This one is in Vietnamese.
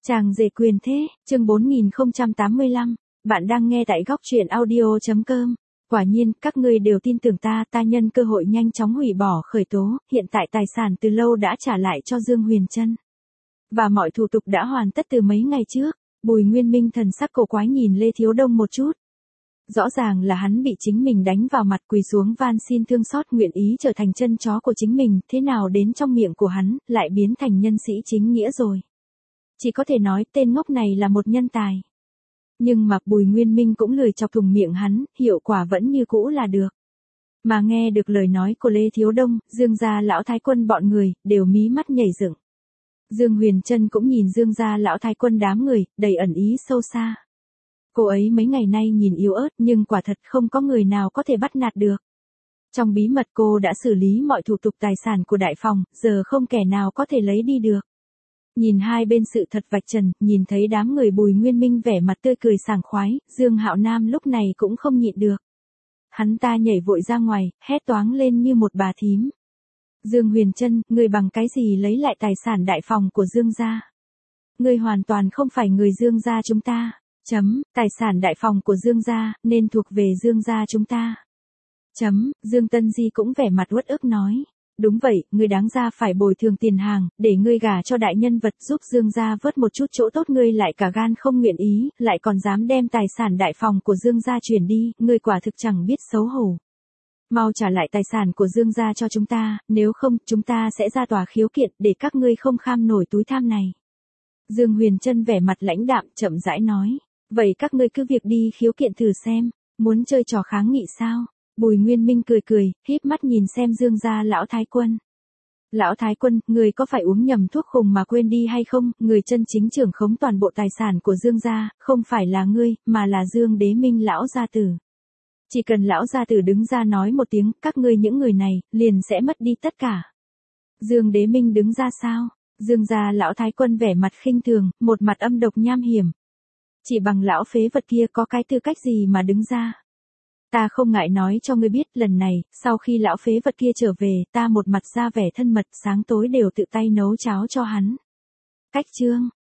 Chàng rể quyền thế, chương 4085, bạn đang nghe tại góc truyện audio.com. Quả nhiên, các ngươi đều tin tưởng ta nhân cơ hội nhanh chóng hủy bỏ khởi tố, hiện tại tài sản từ lâu đã trả lại cho Dương Huyền Trân. Và mọi thủ tục đã hoàn tất từ mấy ngày trước. Bùi Nguyên Minh thần sắc cổ quái nhìn Lê Thiếu Đông một chút. Rõ ràng là hắn bị chính mình đánh vào mặt, quỳ xuống van xin thương xót, nguyện ý trở thành chân chó của chính mình, thế nào đến trong miệng của hắn, lại biến thành nhân sĩ chính nghĩa rồi. Chỉ có thể nói tên ngốc này là một nhân tài. Nhưng mà Bùi Nguyên Minh cũng lười chọc thủng miệng hắn, hiệu quả vẫn như cũ là được. Mà nghe được lời nói của Lê Thiếu Đông, Dương gia lão thái quân bọn người, đều mí mắt nhảy dựng. Dương Huyền Trân cũng nhìn Dương gia lão thái quân đám người, đầy ẩn ý sâu xa. Cô ấy mấy ngày nay nhìn yếu ớt nhưng quả thật không có người nào có thể bắt nạt được. Trong bí mật cô đã xử lý mọi thủ tục tài sản của đại phòng, giờ không kẻ nào có thể lấy đi được. Nhìn hai bên sự thật vạch trần, nhìn thấy đám người Bùi Nguyên Minh vẻ mặt tươi cười sảng khoái, Dương Hạo Nam lúc này cũng không nhịn được. Hắn ta nhảy vội ra ngoài, hét toáng lên như một bà thím. Dương Huyền Trân, ngươi bằng cái gì lấy lại tài sản đại phòng của Dương gia? Ngươi hoàn toàn không phải người Dương gia chúng ta. Tài sản đại phòng của Dương gia, nên thuộc về Dương gia chúng ta. Dương Tân Di cũng vẻ mặt uất ức nói. Đúng vậy, ngươi đáng ra phải bồi thường tiền hàng, để ngươi gả cho đại nhân vật giúp Dương gia vớt một chút chỗ tốt, ngươi lại cả gan không nguyện ý, lại còn dám đem tài sản đại phòng của Dương gia chuyển đi, ngươi quả thực chẳng biết xấu hổ. Mau trả lại tài sản của Dương gia cho chúng ta, nếu không, chúng ta sẽ ra tòa khiếu kiện, để các ngươi không kham nổi túi tham này. Dương Huyền Trân vẻ mặt lãnh đạm, chậm rãi nói. Vậy các ngươi cứ việc đi khiếu kiện thử xem, muốn chơi trò kháng nghị sao? Bùi Nguyên Minh cười cười, híp mắt nhìn xem Dương gia lão thái quân. Lão thái quân, người có phải uống nhầm thuốc khùng mà quên đi hay không? Người chân chính trưởng khống toàn bộ tài sản của Dương gia, không phải là ngươi, mà là Dương Đế Minh lão gia tử. Chỉ cần lão gia tử đứng ra nói một tiếng, các ngươi những người này, liền sẽ mất đi tất cả. Dương Đế Minh đứng ra sao? Dương gia lão thái quân vẻ mặt khinh thường, một mặt âm độc nham hiểm. Chỉ bằng lão phế vật kia có cái tư cách gì mà đứng ra? Ta không ngại nói cho ngươi biết, lần này, sau khi lão phế vật kia trở về, ta một mặt ra vẻ thân mật, sáng tối đều tự tay nấu cháo cho hắn. Cách chương,